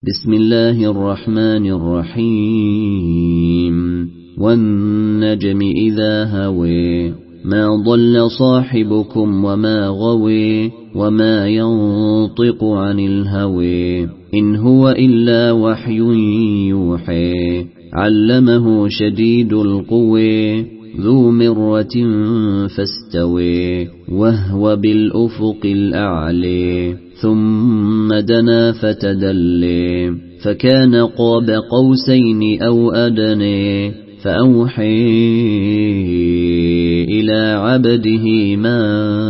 بسم الله الرحمن الرحيم والنجم إذا هوي ما ضل صاحبكم وما غوي وما ينطق عن الهوي إن هو إلا وحي يوحي علمه شديد القوي ذو مرة فاستوي وهو بالأفق الأعلي ثم دنا فتدلي فكان قاب قوسين أو أدني فأوحي إلى عبده ما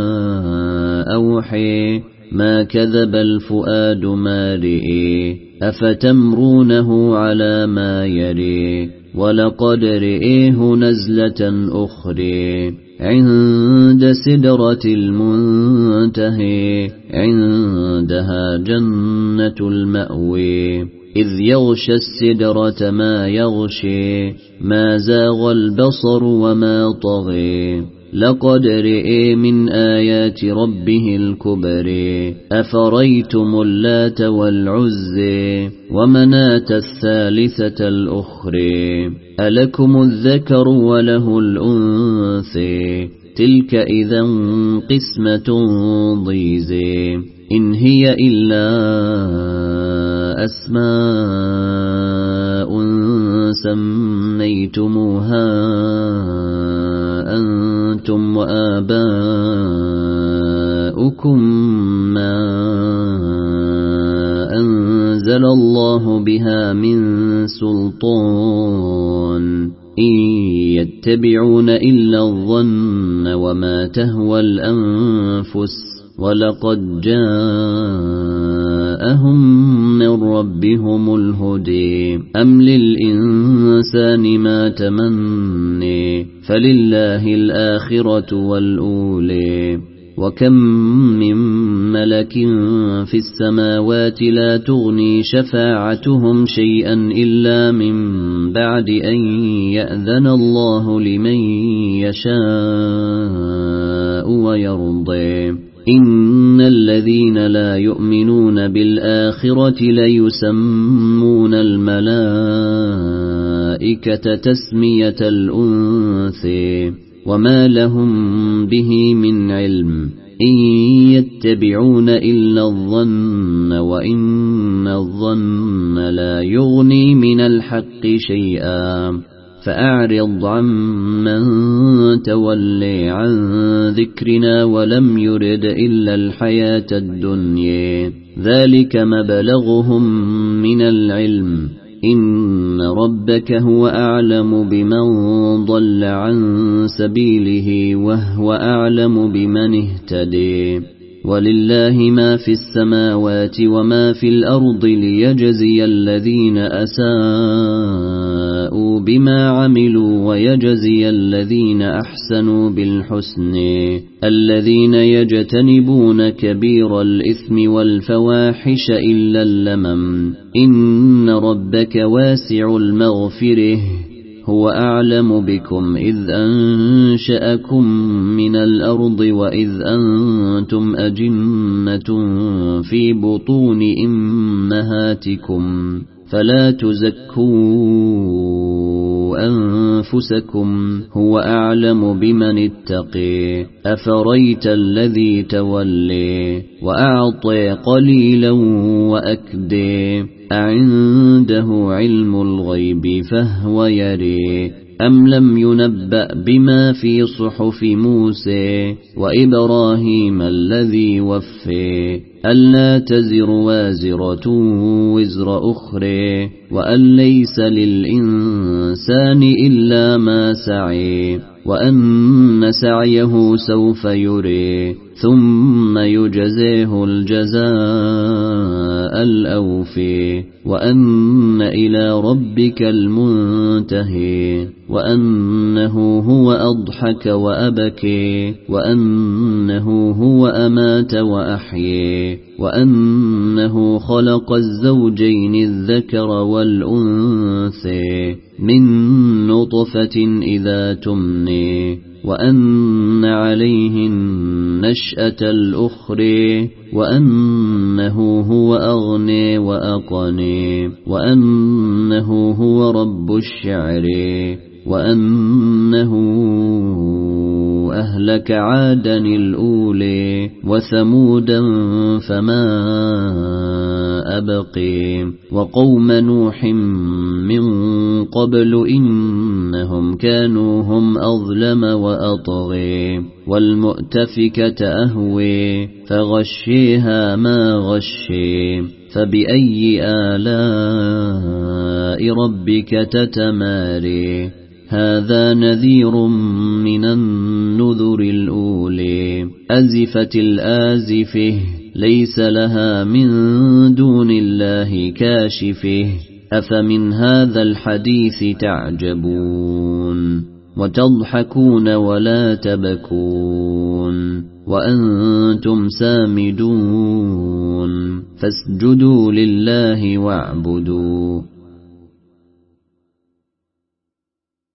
أوحي ما كذب الفؤاد ما رئي أفتمرونه على ما يري ولقد رئيه نزلة أخرى عند سدرة المنتهى عندها جنة المأوى إذ يغشى السدرة ما يغشي ما زاغ البصر وما طغي لقد رئي من آيات ربه الكبر أفريتم اللات والعزى ومناة الثالثة الأخرى ألكم الذكر وله الأنثى تلك إذا قسمة ضيزى إن هي إلا أسماء سميتموها أنتم وآباؤكم ما أنزل الله بها من سلطان إن يتبعون إلا الظن وما تهوى الأنفس ولقد جاءهم من ربهم الهدي أم للإنسان ما تمني فلله الآخرة والأولي وكم من ملك في السماوات لا تغني شفاعتهم شيئا إلا من بعد أن يأذن الله لمن يشاء ويرضي إن الذين لا يؤمنون بالآخرة ليسمون الملائكة تسمية الأنثى وما لهم به من علم إن يتبعون إلا الظن وإن الظن لا يغني من الحق شيئا فأعرض عمن تولي عن ذكرنا ولم يرد إلا الحياة الدنيا ذلك مبلغهم من العلم إن ربك هو أعلم بمن ضل عن سبيله وهو أعلم بمن اهتدي ولله ما في السماوات وما في الأرض ليجزي الذين أساءوا بما عملوا ويجزي الذين أحسنوا بالحسن الذين يجتنبون كبير الإثم والفواحش إلا اللمم إن ربك واسع المغفره هو أعلم بكم إذ أنشأكم من الأرض وإذ أنتم أجنة في بطون أمهاتكم فلا تزكوا أنفسكم هو أعلم بمن اتقي أفريت الذي تولي وأعطي قليلا وأكدي أعنده علم الغيب فهو يري أم لم ينبأ بما في صحف موسى وإبراهيم الذي وفي ألا تزر وازرة وزر أخرى وأن ليس للإنسان إلا ما سعي وأن سعيه سوف يري ثم يجزيه الجزاء الأوفي وأن إلى ربك المنتهي وأنه هو أضحك وأبكي وأنه هو أمات وأحيي وأنه خلق الزوجين الذكر والأنثى من نطفة إذا تمني وأن عليه النشأة الأخرى وأنه هو أغني وأقني وأنه هو رب الشعر وأنه أهلك عادا الأولي وثمودا فما أبقي وقوم نوح من قبل إنهم كانوا هم أظلم وأطغي والمؤتفكة أهوي فغشيها ما غشي فبأي آلاء ربك تتماري هذا نذير من النذر الأولي أزفت الآزفه ليس لها من دون الله كاشفه أفمن هذا الحديث تعجبون وتضحكون ولا تبكون وأنتم سامدون فاسجدوا لله واعبدوا